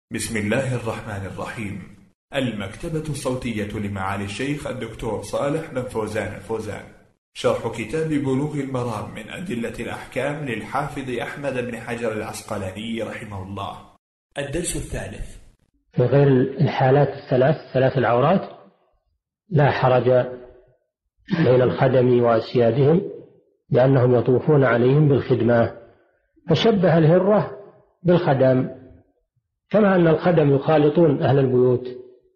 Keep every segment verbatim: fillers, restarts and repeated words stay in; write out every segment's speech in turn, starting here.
بسم الله الرحمن الرحيم. المكتبة الصوتية لمعالي الشيخ الدكتور صالح بن فوزان الفوزان، شرح كتاب بلوغ المرام من أدلة الأحكام للحافظ أحمد بن حجر العسقلاني رحمه الله. الدرس الثالث. في غير الحالات الثلاث ثلاث العورات لا حرج بين الخدم وأسيادهم لأنهم يطوفون عليهم بالخدمة، فشبه الهرة بالخدم، كما أن الخدم يخالطون أهل البيوت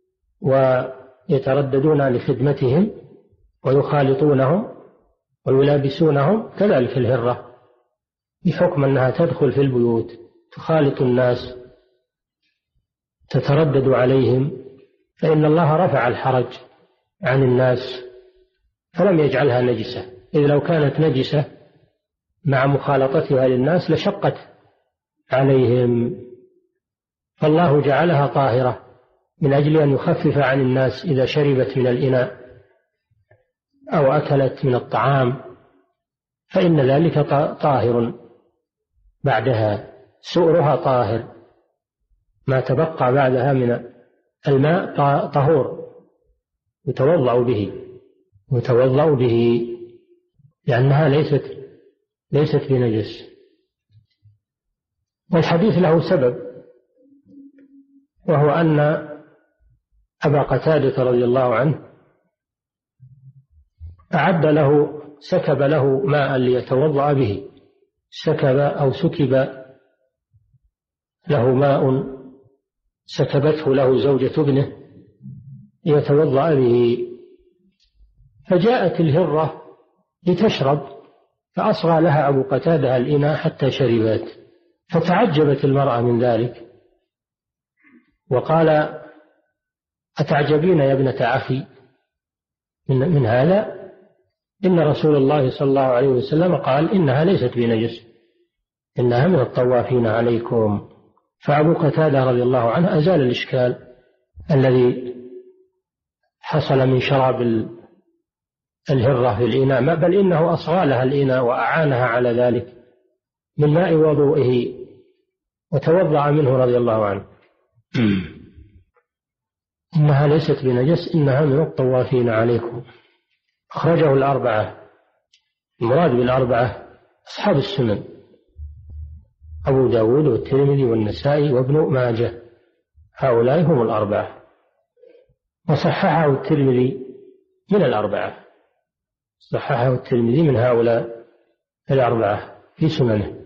ويترددون لخدمتهم ويخالطونهم ويلابسونهم، كذلك الهرة بحكم أنها تدخل في البيوت تخالط الناس تتردد عليهم، فإن الله رفع الحرج عن الناس فلم يجعلها نجسة، إذ لو كانت نجسة مع مخالطتها للناس لشقت عليهم، فالله جعلها طاهرة من أجل أن يخفف عن الناس إذا شربت من الإناء أو أكلت من الطعام، فإن ذلك طاهر بعدها، سؤرها طاهر، ما تبقى بعدها من الماء طهور يتوضأ به يتوضأ به لأنها ليست ليست بنجس. والحديث له سبب، وهو أن أبا قتادة رضي الله عنه أعد له سكب له ماء ليتوضأ به، سكب أو سكب له ماء سكبته له زوجة ابنه ليتوضأ به، فجاءت الهرة لتشرب فأصغى لها أبو قتادة الإناء حتى شربت، فتعجبت المرأة من ذلك وقال: أتعجبين يا ابنة أخي من, من هذا؟ إن رسول الله صلى الله عليه وسلم قال إنها ليست بنجس، إنها من الطوافين عليكم. فأبو قتادة رضي الله عنه أزال الإشكال الذي حصل من شراب الهرة في الإناء، بل إنه أصغى لها الإناء وأعانها على ذلك من ماء وضوئه وتوضأ منه رضي الله عنه. إنها ليست بنجس، إنها من الطوافين عليكم. أخرجه الأربعة، المراد بالأربعة أصحاب السنن، أبو داود والترمذي والنسائي وابن ماجه، هؤلاء هم الأربعة، وصححه الترمذي من الأربعة، صححه الترمذي من هؤلاء الأربعة في سننه.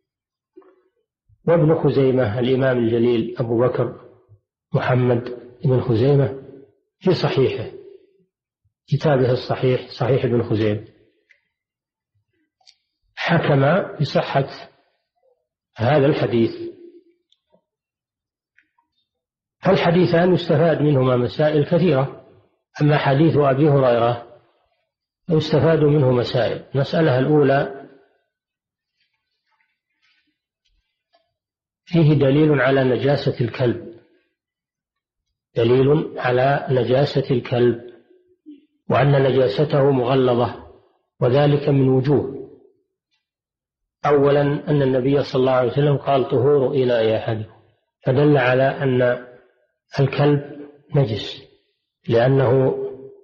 وابن خزيمة الإمام الجليل أبو بكر محمد بن خزيمة في صحيحه، كتابه الصحيح، صحيح ابن خزيمة، حكم بصحة هذا الحديث. فالحديثان يستفاد منهما مسائل كثيرة، أما حديث أبي هريرة يستفاد منه مسائل. المسألة الأولى: فيه دليل على نجاسة الكلب، دليل على نجاسة الكلب، وأن نجاسته مغلظة، وذلك من وجوه. أولا أن النبي صلى الله عليه وسلم قال: طهور إناء أحدكم، فدل على أن الكلب نجس، لأنه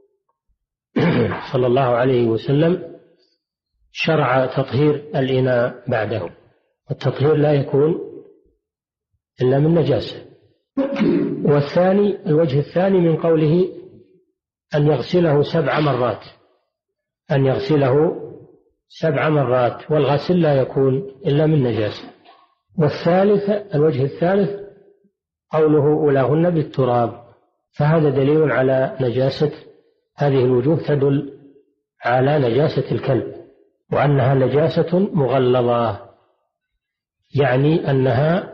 صلى الله عليه وسلم شرع تطهير الإناء بعده، والتطهير لا يكون إلا من نجاسة. والثاني، الوجه الثاني من قوله أن يغسله سبع مرات، أن يغسله سبع مرات، والغسل لا يكون إلا من نجاسة. والثالث، الوجه الثالث قوله: أولاهن بالتراب، فهذا دليل على نجاسة، هذه الوجوه تدل على نجاسة الكلب، وأنها نجاسة مغلظة، يعني أنها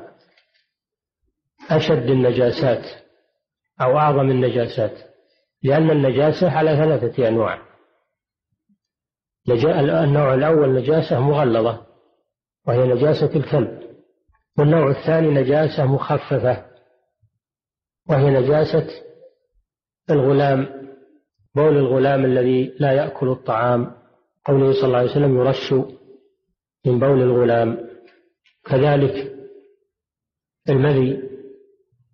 أشد النجاسات أو أعظم النجاسات، لأن النجاسة على ثلاثة أنواع: النوع الأول نجاسة مغلظة وهي نجاسة الكلب، والنوع الثاني نجاسة مخففة وهي نجاسة الغلام، بول الغلام الذي لا يأكل الطعام، قوله صلى الله عليه وسلم: يرش من بول الغلام. كذلك المذي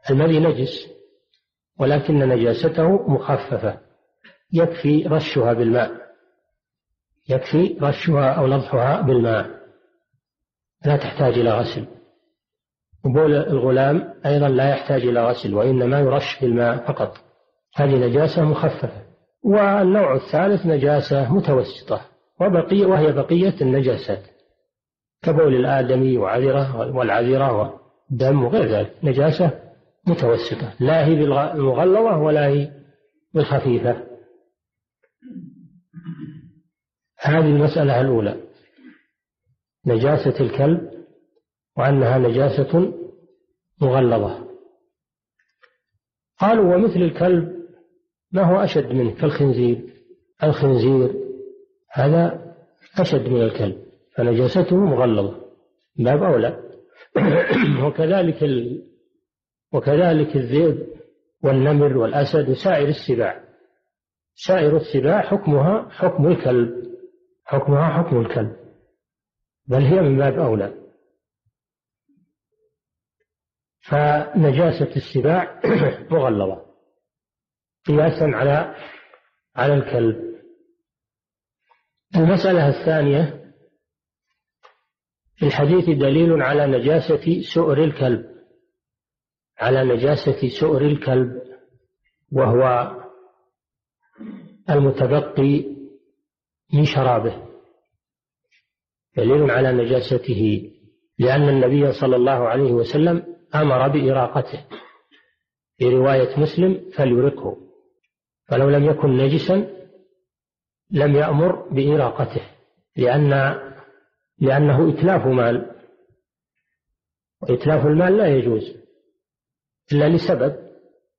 المذي نجس ولكن نجاسته مخففة، يكفي رشها بالماء، يكفي رشها أو نضحها بالماء، لا تحتاج إلى غسل. وبول الغلام أيضا لا يحتاج إلى غسل، وإنما يرش بالماء فقط، هذه نجاسة مخففة. والنوع الثالث نجاسة متوسطة وبقية، وهي بقية النجاسات كبول الآدمي وعذرة والعذرة والدم وغير ذلك، نجاسة متوسطة لا هي بالمغلظة ولا هي بالخفيفة. هذه المسألة الأولى، نجاسة الكلب وأنها نجاسة مغلظة. قالوا ومثل الكلب ما هو أشد منه كالخنزير، الخنزير هذا أشد من الكلب فنجاسته مغلظة باب أولى. وكذلك ال... وكذلك الذئب والنمر والأسد وسائر السباع، سائر السباع حكمها حكم الكلب، حكمها حكم الكلب، بل هي من باب أولى. فنجاسة السباع مغلظة قياسا على على الكلب. المسألة الثانية، في الحديث دليل على نجاسة سؤر الكلب، على نجاسة سؤر الكلب وهو المتبقي من شرابه، دليل على نجاسته، لأن النبي صلى الله عليه وسلم أمر بإراقته، في رواية مسلم فليرقه، فلو لم يكن نجسا لم يأمر بإراقته، لأن لأنه إتلاف مال، وإتلاف المال لا يجوز إلا لسبب،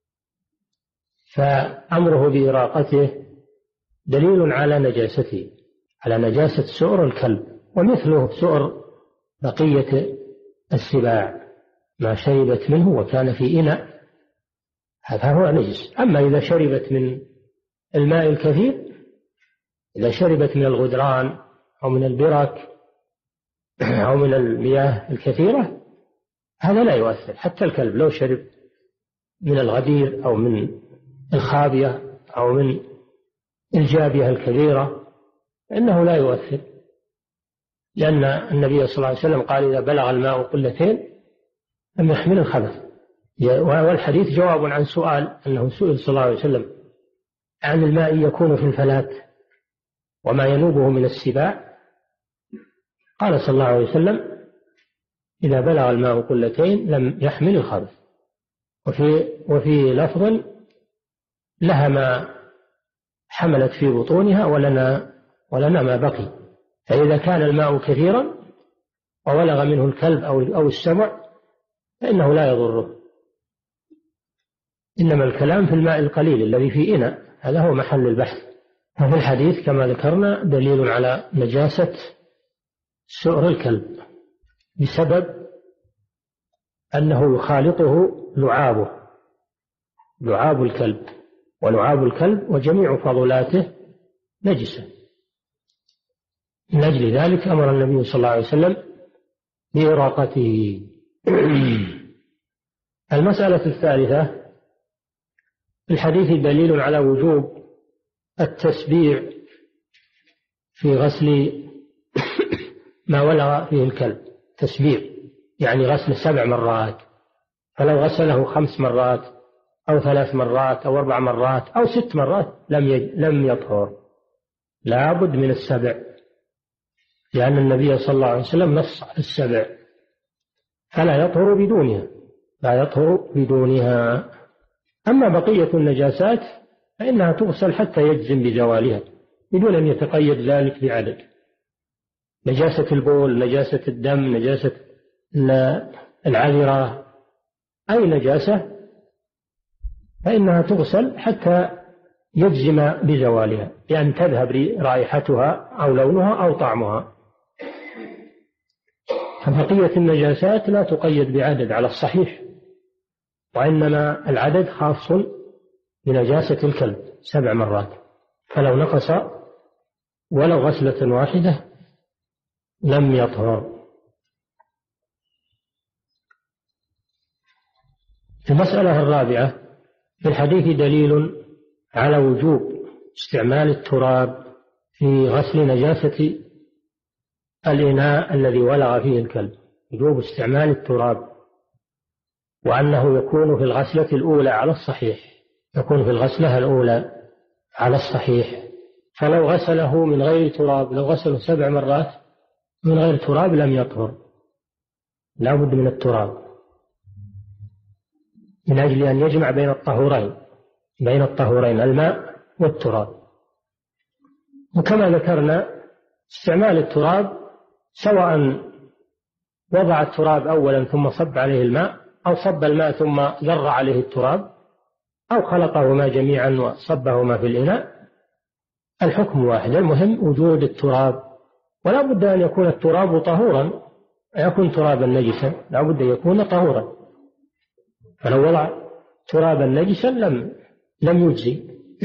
فأمره بإراقته دليل على نجاسته، على نجاسة سؤر الكلب. ومثله سؤر بقية السباع، ما شربت منه وكان في إناء هذا هو نجس. أما إذا شربت من الماء الكثير، إذا شربت من الغدران أو من البرك أو من المياه الكثيرة هذا لا يؤثر. حتى الكلب لو شرب من الغدير أو من الخابية أو من الجابية الكبيرة إنه لا يؤثر، لأن النبي صلى الله عليه وسلم قال إذا بلغ الماء قلتين لم يحمل الخبث. والحديث جواب عن سؤال، أنه سئل صلى الله عليه وسلم عن الماء يكون في الفلاة وما ينوبه من السباع، قال صلى الله عليه وسلم إذا بلغ الماء قلتين لم يحمل الخبث. وفي, وفي لفظ لها ما حملت في بطونها ولنا, ولنا ما بقي. فإذا كان الماء كثيرا وولغ منه الكلب أو, أو السبع فإنه لا يضره، إنما الكلام في الماء القليل الذي في إناء، هذا هو محل البحث. وفي الحديث كما ذكرنا دليل على نجاسة سؤر الكلب بسبب أنه يخالطه لعابه، لعاب الكلب، ولعاب الكلب وجميع فضلاته نجسة. من أجل ذلك أمر النبي صلى الله عليه وسلم بإراقته. المسألة الثالثة، في الحديث دليل على وجوب التسبيع في غسل ما ولغ فيه الكلب، تسبيع يعني غسل سبع مرات، فلو غسله خمس مرات أو ثلاث مرات أو أربع مرات أو ست مرات لم لم يطهر، لا بد من السبع، لأن النبي صلى الله عليه وسلم نص على السبع، فلا يطهر بدونها، لا يطهر بدونها. أما بقية النجاسات فإنها تغسل حتى يجزم بزوالها بدون أن يتقيد ذلك بعدد. نجاسة البول، نجاسة الدم، نجاسة العذرة، أي نجاسة فإنها تغسل حتى يجزم بزوالها، بأن تذهب رائحتها أو لونها أو طعمها. فبقية النجاسات لا تقيد بعدد على الصحيح، وإنما العدد خاص بنجاسة الكلب سبع مرات، فلو نقص ولو غسلة واحدة لم يطهر. المسألة الرابعة: في الحديث دليل على وجوب استعمال التراب في غسل نجاسة الإناء الذي ولغ فيه الكلب، وجوب استعمال التراب، وأنه يكون في الغسلة الأولى على الصحيح، يكون في الغسلة الأولى على الصحيح. فلو غسله من غير تراب، لو غسله سبع مرات من غير تراب لم يطهر، لا بد من التراب من أجل أن يجمع بين الطهورين، بين الطهورين الماء والتراب. وكما ذكرنا استعمال التراب سواء وضع التراب أولا ثم صب عليه الماء، أو صب الماء ثم ذر عليه التراب، أو خلطهما جميعا وصبهما في الإناء، الحكم واحد. المهم وجود التراب، ولا بد أن يكون التراب طهورا، يكون ترابا نجسا لا بد أن يكون طهورا، فلو وضع ترابا نجسا لم لم يجزي.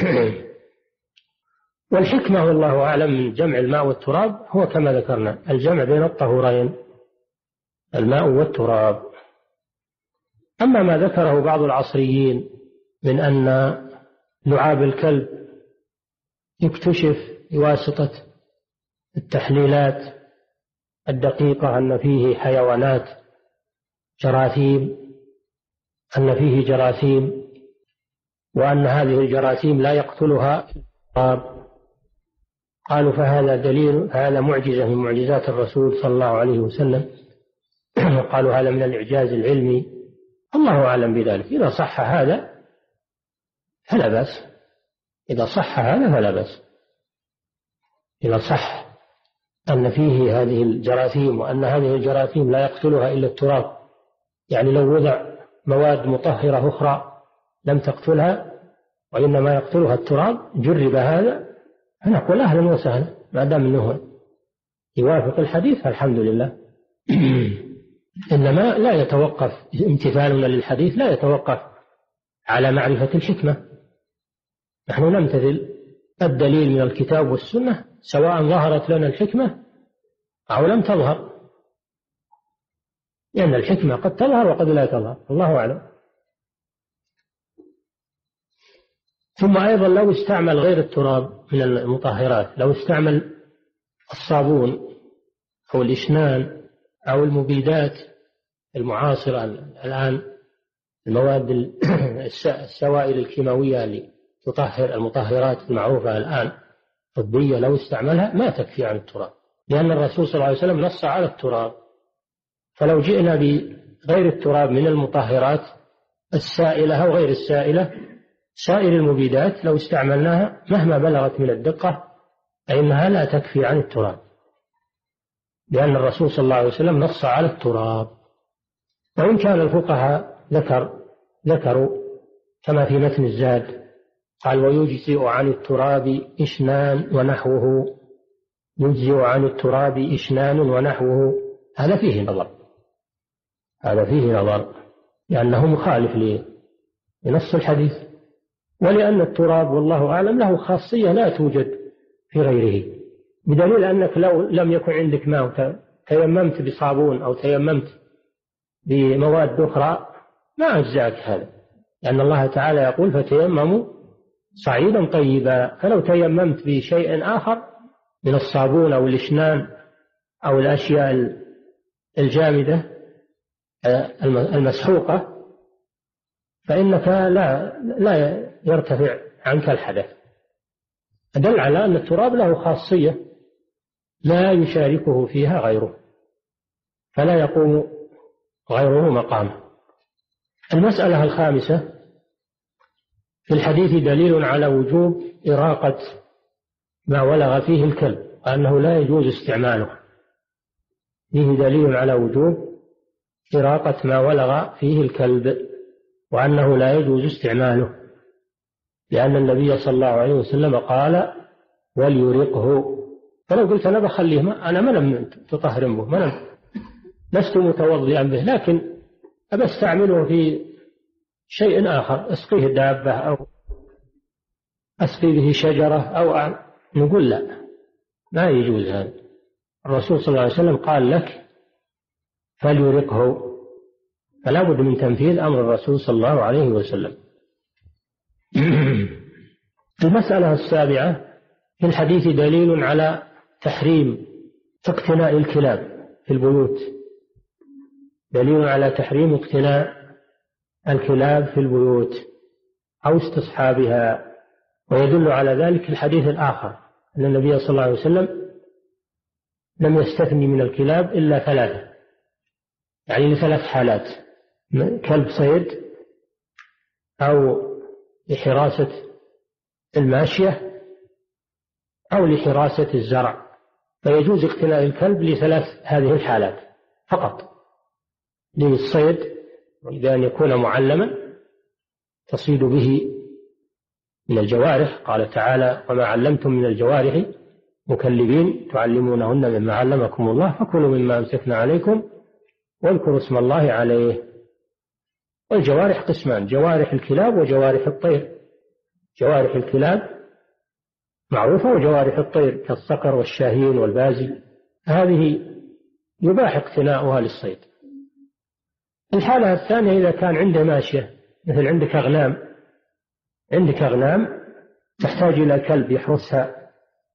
والحكمة والله أعلم من جمع الماء والتراب هو كما ذكرنا الجمع بين الطهورين الماء والتراب. أما ما ذكره بعض العصريين من أن لعاب الكلب يكتشف بواسطة التحليلات الدقيقة أن فيه حيوانات جراثيم، أن فيه جراثيم، وأن هذه الجراثيم لا يقتلها التراب، قالوا فهذا دليل، هذا معجزة من معجزات الرسول صلى الله عليه وسلم، قالوا هذا من الإعجاز العلمي، الله أعلم بذلك. إذا صح هذا فلا بأس، إذا صح هذا فلا بأس، إذا صح أن فيه هذه الجراثيم وأن هذه الجراثيم لا يقتلها إلا التراب، يعني لو وضع مواد مطهرة أخرى لم تقتلها وإنما يقتلها التراب، جرب هذا، فنقول أهلا وسهلا، ما دام أنه يوافق الحديث الحمد لله. إنما لا يتوقف امتثالنا للحديث، لا يتوقف على معرفة الحكمة، نحن نمتثل الدليل من الكتاب والسنة سواء ظهرت لنا الحكمة أو لم تظهر، لأن يعني الحكمة قد تظهر وقد لا تظهر، الله أعلم. ثم أيضا لو استعمل غير التراب من المطهرات، لو استعمل الصابون أو الإشنان أو المبيدات المعاصرة الآن، المواد السوائل الكيماوية اللي تطهر، المطهرات المعروفة الآن طبية، لو استعملها ما تكفي عن التراب، لأن الرسول صلى الله عليه وسلم نص على التراب. فلو جئنا بغير التراب من المطهرات السائلة أو غير السائلة، سائر المبيدات لو استعملناها مهما بلغت من الدقة فإنها لا تكفي عن التراب، لأن الرسول صلى الله عليه وسلم نص على التراب. وإن كان الفقهاء ذكر ذكروا كما في متن الزاد قال ويجزئ عن التراب إشنان ونحوه، يجزئ عن التراب إشنان ونحوه، هذا فيه نظر، هذا فيه نظر لأنه مخالف لنص الحديث، ولأن التراب والله أعلم له خاصية لا توجد في غيره، بدليل أنك لو لم يكن عندك ماء تيممت بصابون أو تيممت بمواد أخرى ما أجزاك هذا، لأن الله تعالى يقول فتيمموا صعيدا طيبا، فلو تيممت بشيء آخر من الصابون أو الإشنان أو الأشياء الجامدة المسحوقة فإنك لا لا يرتفع عنك الحدث، دل على أن التراب له خاصية لا يشاركه فيها غيره، فلا يقوم غيره مقامه. المسألة الخامسة: في الحديث دليل على وجوب إراقة ما ولغ فيه الكلب وأنه لا يجوز استعماله، فيه دليل على وجوب إراقة ما ولغ فيه الكلب وأنه لا يجوز استعماله، لأن النبي صلى الله عليه وسلم قال وليرقه. فلو قلت أنا بخليه ما أنا ما لم تطهر به، ما لم لست متوضئا به، لكن أبى استعمله في شيء آخر، أسقيه دابة أو أسقي به شجرة أو أعمل. نقول لا، ما يجوز هذا. الرسول صلى الله عليه وسلم قال لك فليرقه، فلا بد من تنفيذ أمر الرسول صلى الله عليه وسلم. المسألة السابعة: في الحديث دليل على تحريم اقتناء الكلاب في البيوت، دليل على تحريم اقتناء الكلاب في البيوت أو استصحابها. ويدل على ذلك الحديث الآخر أن النبي صلى الله عليه وسلم لم يستثني من الكلاب إلا ثلاثة، يعني لثلاث حالات: كلب صيد، أو لحراسة الماشية، أو لحراسة الزرع. فيجوز اقتناء الكلب لثلاث هذه الحالات فقط: للصيد، وإذا أن يكون معلما تصيد به من الجوارح، قال تعالى: وما علمتم من الجوارح مكلبين تعلمونهن مما علمكم الله فكلوا مما أمسكنا عليكم واذكروا اسم الله عليه. والجوارح قسمان: جوارح الكلاب وجوارح الطير. جوارح الكلاب معروفة، وجوارح الطير كالصقر والشاهين والبازي هذه يباح اقتناؤها للصيد. الحالة الثانية: إذا كان عنده ماشية، مثل عندك أغنام، عندك أغنام تحتاج إلى كلب يحرسها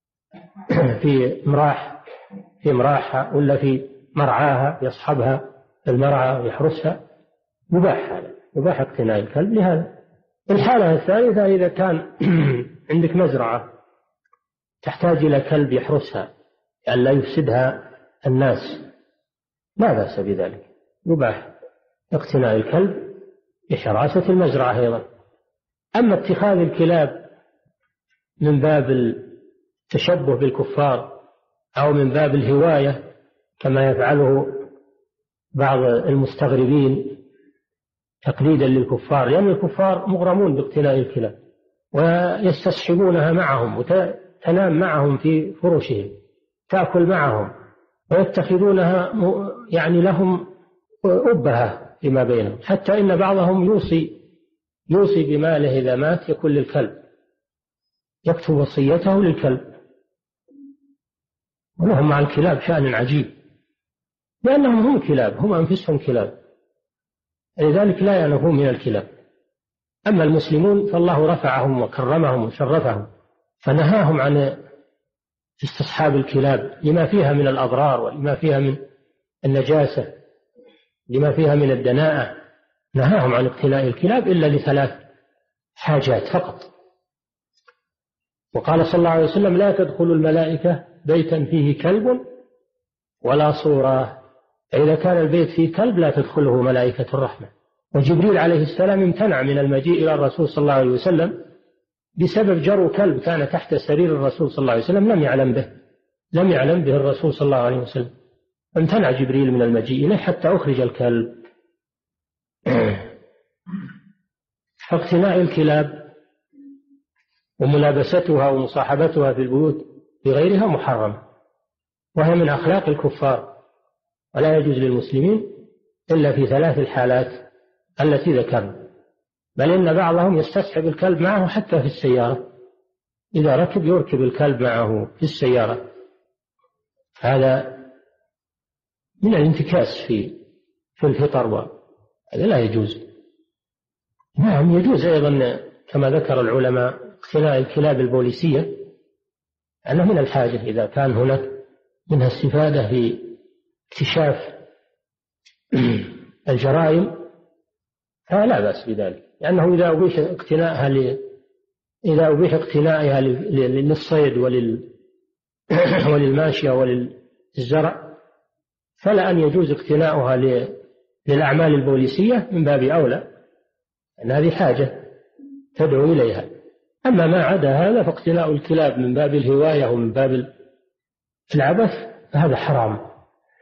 في مراح في مراحها ولا في مرعاها، يصحبها المرعى ويحرسها، يباح هذا، يباح اقتناء الكلب لهذا. الحالة الثالثة: إذا كان عندك مزرعة تحتاج إلى كلب يحرسها لئلا لا يفسدها الناس، لا بأس بذلك، يباح اقتناء الكلب لحراسة المزرعة أيضا. أما اتخاذ الكلاب من باب التشبه بالكفار أو من باب الهواية كما يفعله بعض المستغربين تقليدا للكفار، لأن الكفار مغرمون باقتناء الكلاب ويستصحبونها معهم وتنام معهم في فرشهم، تأكل معهم، ويتخذونها يعني لهم أبهة فيما بينهم، حتى إن بعضهم يوصي يوصي بماله إذا مات يكون للكلب، يكتب وصيته للكلب. ولهم مع الكلاب شأن عجيب، لأنهم هم كلاب، هم أنفسهم كلاب، لذلك لا ينفون من الكلاب. أما المسلمون فالله رفعهم وكرمهم وشرفهم، فنهاهم عن استصحاب الكلاب لما فيها من الأضرار ولما فيها من النجاسة، لما فيها من الدناءة. نهاهم عن اقتناء الكلاب إلا لثلاث حاجات فقط. وقال صلى الله عليه وسلم: لا تدخل الملائكة بيتا فيه كلب ولا صورة. فإذا كان البيت فيه كلب لا تدخله ملائكة الرحمة. وجبريل عليه السلام امتنع من المجيء إلى الرسول صلى الله عليه وسلم بسبب جرو كلب كان تحت سرير الرسول صلى الله عليه وسلم، لم يعلم به لم يعلم به الرسول صلى الله عليه وسلم، امتنع جبريل من المجيء إليه حتى أخرج الكلب. فاقتناء الكلاب وملابستها ومصاحبتها في البيوت بغيرها محرم، وهي من أخلاق الكفار، ولا يجوز للمسلمين إلا في ثلاث الحالات التي ذكرنا. بل إن بعضهم يستصحب الكلب معه حتى في السيارة، إذا ركب يركب الكلب معه في السيارة. هذا من الانتكاس في في الفطر، هذا لا يجوز. نعم يجوز أيضا كما ذكر العلماء اقتناء الكلاب البوليسية، أنه من الحاجة إذا كان هناك منها استفادة في اكتشاف الجرائم فلا بأس بذلك، لأنه إذا أبيح اقتناءها ل... إذا أبيح اقتنائها للصيد ولل... وللماشية وللزرع فلا أن يجوز اقتناؤها ل... للأعمال البوليسية من باب أولى، أن هذه حاجة تدعو إليها. أما ما عدا هذا فاقتناء الكلاب من باب الهواية ومن باب العبث فهذا حرام.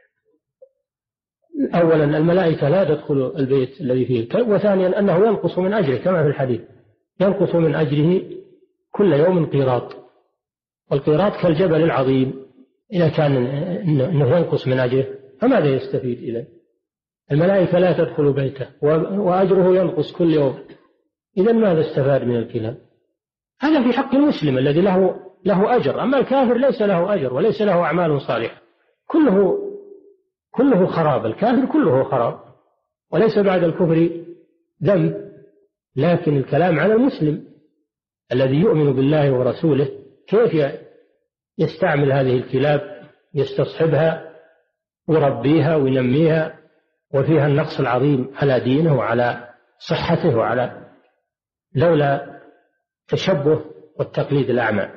أولا الملائكة لا تدخل البيت الذي فيه الكلب، وثانيا أنه ينقص من أجره كما في الحديث، ينقص من أجره كل يوم قيراط، والقيراط كالجبل العظيم، إذا كان أنه ينقص من أجره فماذا يستفيد؟ إذا الملائكة لا تدخل بيته وأجره ينقص كل يوم، إذا ماذا استفاد من الكلاب؟ هذا في حق المسلم الذي له له أجر، أما الكافر ليس له أجر وليس له أعمال صالحة، كله كله خراب، الكافر كله خراب، وليس بعد الكفر ذنب، لكن الكلام على المسلم الذي يؤمن بالله ورسوله، كيف يستعمل هذه الكلاب، يستصحبها ويربيها وينميها، وفيها النقص العظيم على دينه وعلى صحته وعلى لولا تشبه والتقليد الأعمى.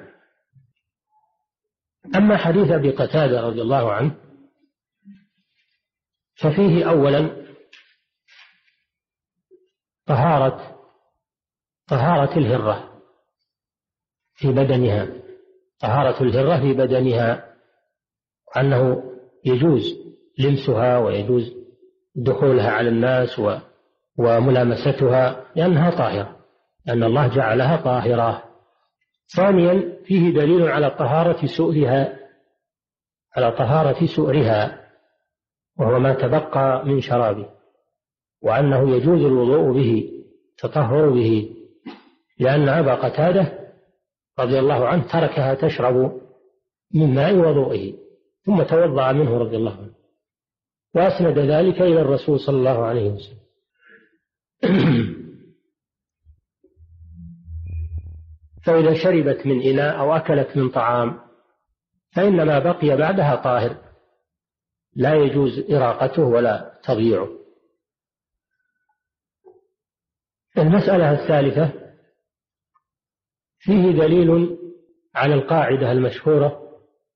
أما حديث أبي قتادة رضي الله عنه ففيه أولا طهارة طهارة الهرة في بدنها، طهارة الهرة في بدنها، أنه يجوز لمسها ويجوز دخولها على الناس وملامستها لأنها طاهرة، لأن الله جعلها طاهرة. ثانيا فيه دليل على طهارة سؤرها، على طهارة سؤرها وهو ما تبقى من شرابه، وأنه يجوز الوضوء به، تطهر به، لأن أبا قتادة رضي الله عنه تركها تشرب من ماء وضوئه ثم توضأ منه رضي الله عنه، وأسند ذلك إلى الرسول صلى الله عليه وسلم. فإذا شربت من إناء أو أكلت من طعام فإن ما بقي بعدها طاهر، لا يجوز إراقته ولا تضييعه. المسألة الثالثة فيه دليل على القاعدة المشهورة: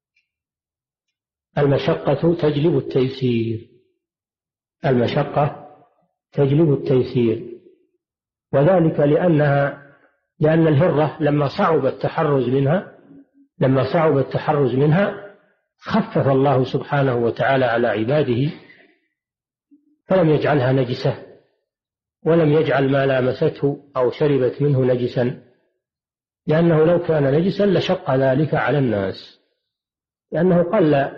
المشقة تجلب التيسير، المشقة تجلب التيسير، وذلك لأنها لأن الهرة لما صعب التحرز منها لما صعب التحرز منها خفف الله سبحانه وتعالى على عباده، فلم يجعلها نجسة، ولم يجعل ما لامسته أو شربت منه نجسا، لأنه لو كان نجسا لشق ذلك على الناس، لأنه قل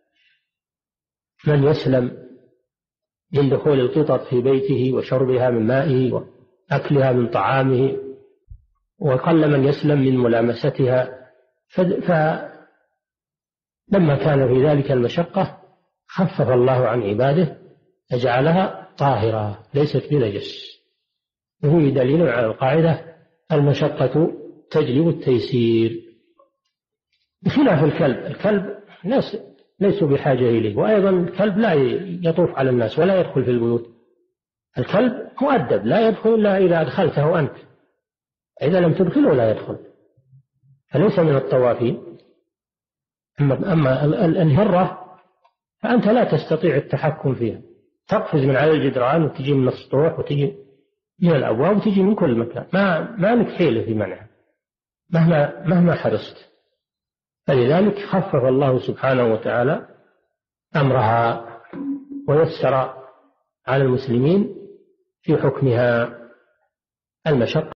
من يسلم من دخول القطط في بيته وشربها من مائه وأكلها من طعامه، وقل من يسلم من ملامستها، فلما كان في ذلك المشقة خفف الله عن عباده فجعلها طاهرة ليست بنجس. وهو دليل على القاعدة: المشقة تجلب التيسير، بخلاف الكلب. الكلب ليس ليسوا بحاجة إليه، وأيضا الكلب لا يطوف على الناس ولا يدخل في البيوت. الكلب مؤدب، لا يدخل إلا إذا أدخلته أنت، إذا لم تدخله لا يدخل، فليس من الطوافين. أما, أما الهرة فأنت لا تستطيع التحكم فيها، تقفز من على الجدران وتجي من السطوح وتجي من الأبواب وتجي من كل مكان، ما ما لك حيلة في منعها مهما مهما حرصت. فلذلك خفف الله سبحانه وتعالى أمرها ويسر على المسلمين في حكمها. المشقة